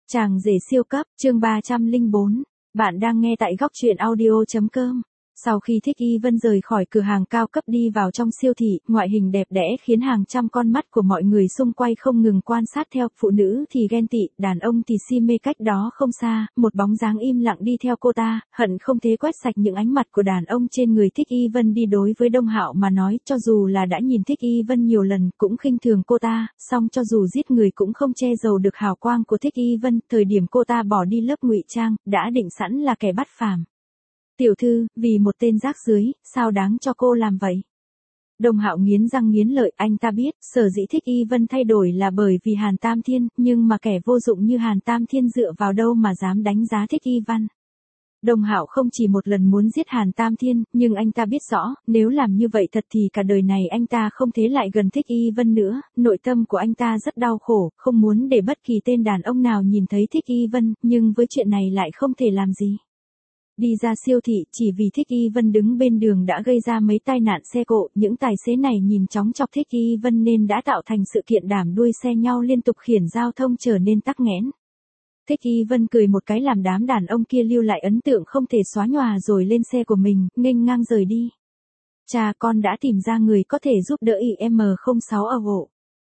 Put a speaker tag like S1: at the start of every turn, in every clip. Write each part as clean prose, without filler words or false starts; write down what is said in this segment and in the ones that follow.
S1: Chàng rể siêu cấp, chương 304. Bạn đang nghe tại góc truyện audio.com. Sau khi Thích Y Vân rời khỏi cửa hàng cao cấp đi vào trong siêu thị, ngoại hình đẹp đẽ khiến hàng trăm con mắt của mọi người xung quanh không ngừng quan sát theo, phụ nữ thì ghen tị, đàn ông thì si mê. Cách đó không xa, một bóng dáng im lặng đi theo cô ta, hận không thể quét sạch những ánh mặt của đàn ông trên người Thích Y Vân đi. Đối với Đông Hạo mà nói, cho dù là đã nhìn Thích Y Vân nhiều lần, cũng khinh thường cô ta, song cho dù giết người cũng không che giấu được hào quang của Thích Y Vân. Thời điểm cô ta bỏ đi lớp ngụy trang, đã định sẵn là kẻ bắt phàm. Tiểu thư, vì một tên rác rưởi, sao đáng cho cô làm vậy? Đông Hạo nghiến răng nghiến lợi, anh ta biết, sở dĩ Thích Y Vân thay đổi là bởi vì Hàn Tam Thiên, nhưng mà kẻ vô dụng như Hàn Tam Thiên dựa vào đâu mà dám đánh giá Thích Y Vân. Đông Hạo không chỉ một lần muốn giết Hàn Tam Thiên, nhưng anh ta biết rõ, nếu làm như vậy thật thì cả đời này anh ta không thể lại gần Thích Y Vân nữa. Nội tâm của anh ta rất đau khổ, không muốn để bất kỳ tên đàn ông nào nhìn thấy Thích Y Vân, nhưng với chuyện này lại không thể làm gì. Đi ra siêu thị chỉ vì Thích Y Vân đứng bên đường đã gây ra mấy tai nạn xe cộ, những tài xế này nhìn chóng chọc Thích Y Vân nên đã tạo thành sự kiện đảm đuôi xe nhau liên tục khiến giao thông trở nên tắc nghẽn. Thích Y Vân cười một cái làm đám đàn ông kia lưu lại ấn tượng không thể xóa nhòa rồi lên xe của mình, nghênh ngang rời đi. Cha con đã tìm ra người có thể giúp đỡ IM06 ở hộ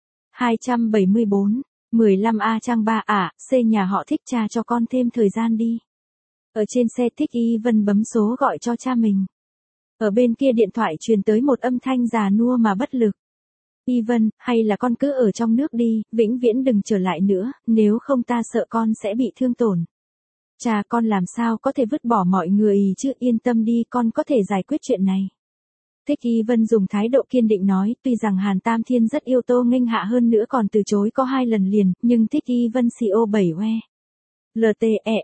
S1: 274, 15A trang 3 C nhà họ Thích, cha cho con thêm thời gian đi. Ở trên xe Thích Y Vân bấm số gọi cho cha mình. Ở bên kia điện thoại truyền tới một âm thanh già nua mà bất lực. Y Vân, hay là con cứ ở trong nước đi, vĩnh viễn đừng trở lại nữa, nếu không ta sợ con sẽ bị thương tổn. Cha con làm sao có thể vứt bỏ mọi người chứ, yên tâm đi, con có thể giải quyết chuyện này. Thích Y Vân dùng thái độ kiên định nói, tuy rằng Hàn Tam Thiên rất yêu Tô Nghênh Hạ hơn nữa còn từ chối có 2 lần liền, nhưng Thích Y Vân CO7 LTE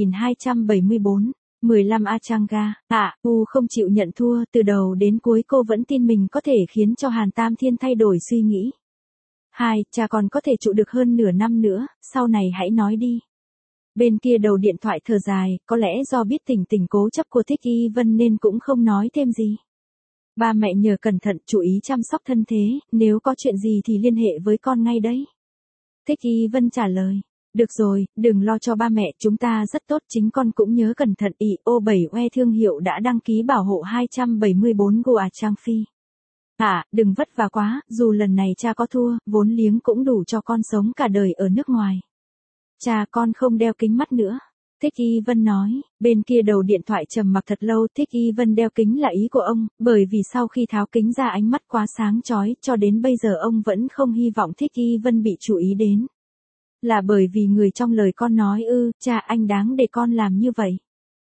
S1: 3274, 15A Changa, không chịu nhận thua, từ đầu đến cuối cô vẫn tin mình có thể khiến cho Hàn Tam Thiên thay đổi suy nghĩ. 2. Cha còn có thể trụ được hơn nửa năm nữa, sau này hãy nói đi. Bên kia đầu điện thoại thở dài, có lẽ do biết tình cố chấp của Thích Y Vân nên cũng không nói thêm gì. Ba mẹ nhờ cẩn thận, chú ý chăm sóc thân thế, nếu có chuyện gì thì liên hệ với con ngay đấy. Thích Y Vân trả lời. Được rồi, đừng lo cho ba mẹ, chúng ta rất tốt, chính con cũng nhớ cẩn thận. IO7 thương hiệu đã đăng ký bảo hộ 274 Goa Trang Phi. Đừng vất vả quá, dù lần này cha có thua, vốn liếng cũng đủ cho con sống cả đời ở nước ngoài. Cha con không đeo kính mắt nữa. Thích Y Vân nói, bên kia đầu điện thoại trầm mặc thật lâu. Thích Y Vân đeo kính là ý của ông, bởi vì sau khi tháo kính ra ánh mắt quá sáng chói, cho đến bây giờ ông vẫn không hy vọng Thích Y Vân bị chú ý đến. Là bởi vì người trong lời con nói ư, cha anh đáng để con làm như vậy.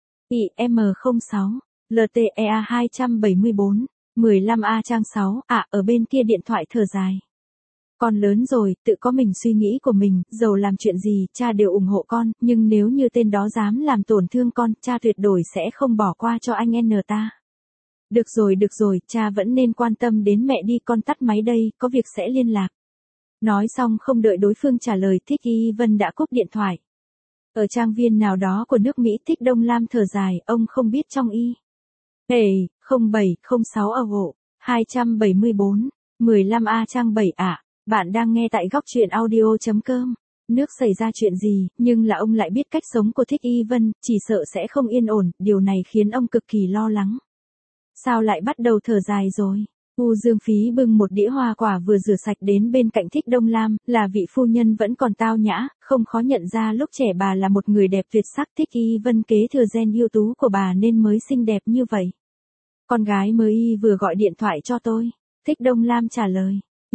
S1: IM06, LTEA 274, 15A trang 6, ở bên kia điện thoại thở dài. Con lớn rồi, tự có mình suy nghĩ của mình, dầu làm chuyện gì, cha đều ủng hộ con, nhưng nếu như tên đó dám làm tổn thương con, cha tuyệt đối sẽ không bỏ qua cho anh N ta. Được rồi, cha vẫn nên quan tâm đến mẹ đi, con tắt máy đây, có việc sẽ liên lạc. Nói xong không đợi đối phương trả lời, Thích Y Vân đã cúp điện thoại. Ở trang viên nào đó của nước Mỹ, Thích Đông Lam thở dài, ông không biết trong IE0706 ở hộ 274, 15A trang 7 Bạn đang nghe tại góc truyện audio.com. Nước xảy ra chuyện gì, nhưng là ông lại biết cách sống của Thích Y Vân, chỉ sợ sẽ không yên ổn, điều này khiến ông cực kỳ lo lắng. Sao lại bắt đầu thở dài rồi? Dương Phí bưng một đĩa hoa quả vừa rửa sạch đến bên cạnh Thích Đông Lam, là vị phu nhân vẫn còn tao nhã, không khó nhận ra lúc trẻ bà là một người đẹp tuyệt sắc. Thích Y Vân kế thừa gen ưu tú của bà nên mới xinh đẹp như vậy. Con gái mới vừa gọi điện thoại cho tôi. Thích Đông Lam trả lời.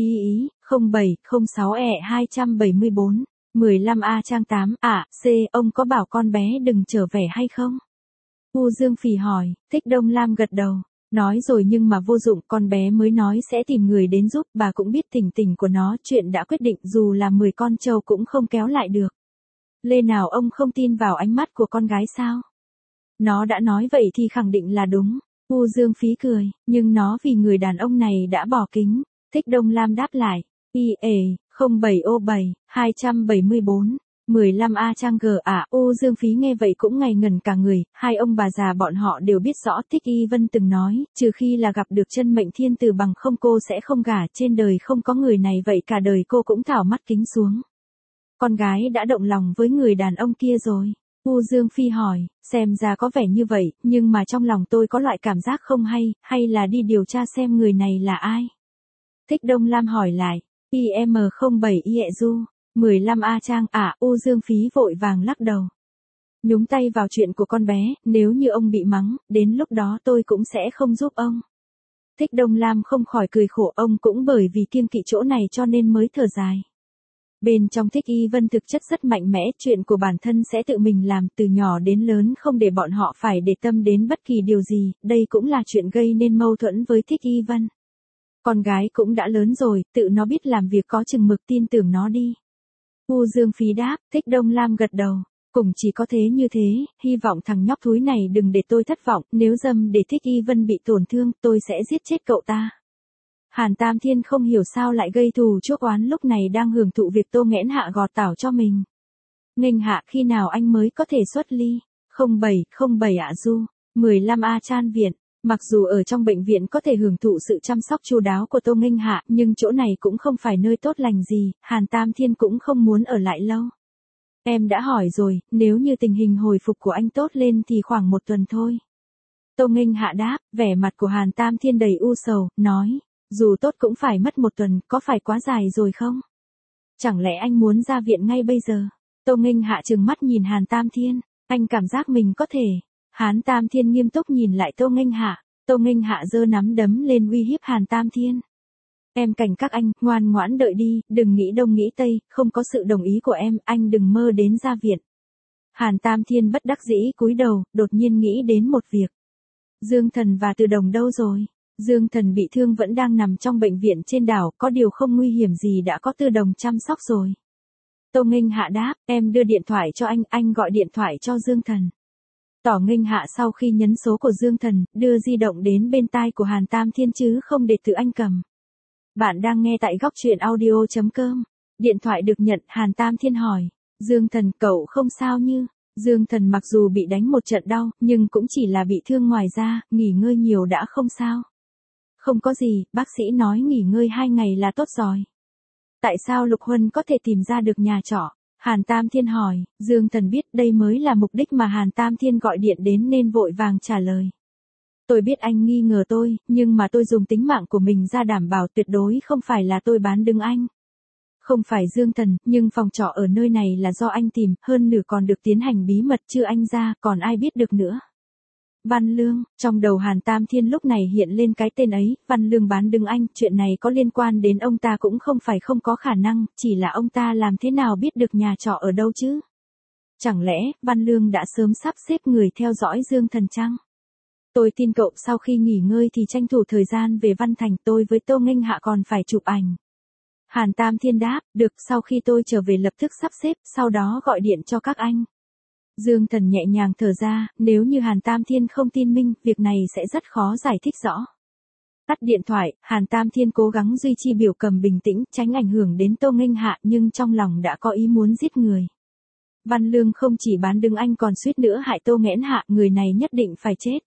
S1: 0706E274, 15A trang 8 C, ông có bảo con bé đừng trở về hay không? Dương Phỉ hỏi. Thích Đông Lam gật đầu. Nói rồi nhưng mà vô dụng, con bé mới nói sẽ tìm người đến giúp, bà cũng biết tình của nó, chuyện đã quyết định, dù là 10 con trâu cũng không kéo lại được. Lê nào ông không tin vào ánh mắt của con gái sao? Nó đã nói vậy thì khẳng định là đúng. Dương Phí cười, nhưng nó vì người đàn ông này đã bỏ kính. Thích Đông Lam đáp lại. IE07O7, 274. 15A trang G Dương Phí nghe vậy cũng ngây ngẩn cả người, hai ông bà già bọn họ đều biết rõ. Thích Y Vân từng nói, trừ khi là gặp được chân mệnh thiên tử, bằng không cô sẽ không gả, trên đời không có người này, vậy cả đời cô cũng thảo mắt kính xuống. Con gái đã động lòng với người đàn ông kia rồi. U Dương Phi hỏi, xem ra có vẻ như vậy, nhưng mà trong lòng tôi có loại cảm giác không hay là đi điều tra xem người này là ai. Thích Đông Lam hỏi lại, IM07 Iezu, 15 A Trang U Dương Phí vội vàng lắc đầu. Nhúng tay vào chuyện của con bé, nếu như ông bị mắng, đến lúc đó tôi cũng sẽ không giúp ông. Thích Đông Lam không khỏi cười khổ, ông cũng bởi vì kiêng kỵ chỗ này cho nên mới thở dài. Bên trong Thích Y Vân thực chất rất mạnh mẽ, chuyện của bản thân sẽ tự mình làm, từ nhỏ đến lớn không để bọn họ phải để tâm đến bất kỳ điều gì, đây cũng là chuyện gây nên mâu thuẫn với Thích Y Vân. Con gái cũng đã lớn rồi, tự nó biết làm việc có chừng mực, tin tưởng nó đi. U Dương Phí đáp, Thích Đông Lam gật đầu. Cũng chỉ có thế như thế, hy vọng thằng nhóc thúi này đừng để tôi thất vọng, nếu dâm để Thích Y Vân bị tổn thương, tôi sẽ giết chết cậu ta. Hàn Tam Thiên không hiểu sao lại gây thù chuốc oán, lúc này đang hưởng thụ việc Tô Nghẽn Hạ gọt tảo cho mình. Nghênh Hạ, khi nào anh mới có thể xuất ly? 07 ạ Du, 15 A Chan Viện. Mặc dù ở trong bệnh viện có thể hưởng thụ sự chăm sóc chu đáo của Tô Nghênh Hạ, nhưng chỗ này cũng không phải nơi tốt lành gì, Hàn Tam Thiên cũng không muốn ở lại lâu. Em đã hỏi rồi, nếu như tình hình hồi phục của anh tốt lên thì khoảng 1 tuần thôi. Tô Nghênh Hạ đáp, vẻ mặt của Hàn Tam Thiên đầy u sầu, nói, dù tốt cũng phải mất 1 tuần, có phải quá dài rồi không? Chẳng lẽ anh muốn ra viện ngay bây giờ? Tô Nghênh Hạ trừng mắt nhìn Hàn Tam Thiên, anh cảm giác mình có thể. Hàn Tam Thiên nghiêm túc nhìn lại Tô Nghênh Hạ, Tô Nghênh Hạ giơ nắm đấm lên uy hiếp Hàn Tam Thiên. Em cảnh các anh, ngoan ngoãn đợi đi, đừng nghĩ đông nghĩ tây, không có sự đồng ý của em, anh đừng mơ đến ra viện. Hàn Tam Thiên bất đắc dĩ cúi đầu, đột nhiên nghĩ đến một việc. Dương Thần và Từ Đồng đâu rồi? Dương Thần bị thương vẫn đang nằm trong bệnh viện trên đảo, có điều không nguy hiểm gì, đã có Từ Đồng chăm sóc rồi. Tô Nghênh Hạ đáp, em đưa điện thoại cho anh gọi điện thoại cho Dương Thần. Tỏ Nghênh Hạ sau khi nhấn số của Dương Thần, đưa di động đến bên tai của Hàn Tam Thiên chứ không để tự anh cầm. Bạn đang nghe tại góc truyện audio.com. Điện thoại được nhận, Hàn Tam Thiên hỏi. Dương Thần, cậu không sao như? Dương Thần mặc dù bị đánh một trận đau, nhưng cũng chỉ là bị thương ngoài da, nghỉ ngơi nhiều đã không sao. Không có gì, bác sĩ nói nghỉ ngơi 2 ngày là tốt rồi. Tại sao Lục Huân có thể tìm ra được nhà trọ? Hàn Tam Thiên hỏi, Dương Thần biết đây mới là mục đích mà Hàn Tam Thiên gọi điện đến nên vội vàng trả lời. Tôi biết anh nghi ngờ tôi, nhưng mà tôi dùng tính mạng của mình ra đảm bảo tuyệt đối không phải là tôi bán đứng anh. Không phải Dương Thần, nhưng phòng trọ ở nơi này là do anh tìm, hơn nửa còn được tiến hành bí mật, chưa anh ra, còn ai biết được nữa. Văn Lương, trong đầu Hàn Tam Thiên lúc này hiện lên cái tên ấy, Văn Lương bán đứng anh, chuyện này có liên quan đến ông ta cũng không phải không có khả năng, chỉ là ông ta làm thế nào biết được nhà trọ ở đâu chứ? Chẳng lẽ, Văn Lương đã sớm sắp xếp người theo dõi Dương Thần chăng? Tôi tin cậu, sau khi nghỉ ngơi thì tranh thủ thời gian về Văn Thành, tôi với Tô Nghênh Hạ còn phải chụp ảnh. Hàn Tam Thiên đáp, được, sau khi tôi trở về lập tức sắp xếp, sau đó gọi điện cho các anh. Dương Thần nhẹ nhàng thở ra, nếu như Hàn Tam Thiên không tin minh, việc này sẽ rất khó giải thích rõ. Tắt điện thoại, Hàn Tam Thiên cố gắng duy trì biểu cầm bình tĩnh, tránh ảnh hưởng đến Tô Nghênh Hạ, nhưng trong lòng đã có ý muốn giết người. Văn Lương không chỉ bán đứng anh còn suýt nữa hại Tô Nghẽn Hạ, người này nhất định phải chết.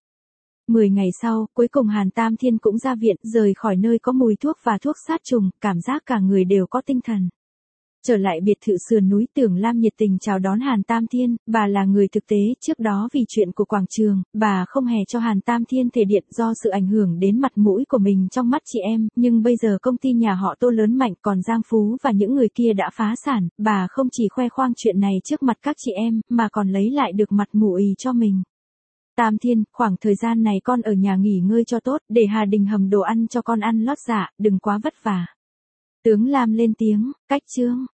S1: 10 ngày sau, cuối cùng Hàn Tam Thiên cũng ra viện, rời khỏi nơi có mùi thuốc và thuốc sát trùng, cảm giác cả người đều có tinh thần. Trở lại biệt thự sườn núi, Tưởng Lam nhiệt tình chào đón Hàn Tam Thiên, bà là người thực tế, trước đó vì chuyện của quảng trường, bà không hề cho Hàn Tam Thiên thể điện do sự ảnh hưởng đến mặt mũi của mình trong mắt chị em, nhưng bây giờ công ty nhà họ Tô lớn mạnh, còn Giang Phú và những người kia đã phá sản, bà không chỉ khoe khoang chuyện này trước mặt các chị em, mà còn lấy lại được mặt mũi cho mình. Tam Thiên, khoảng thời gian này con ở nhà nghỉ ngơi cho tốt, để Hà Đình hầm đồ ăn cho con ăn lót dạ, đừng quá vất vả. Tướng Lam lên tiếng, cách chương.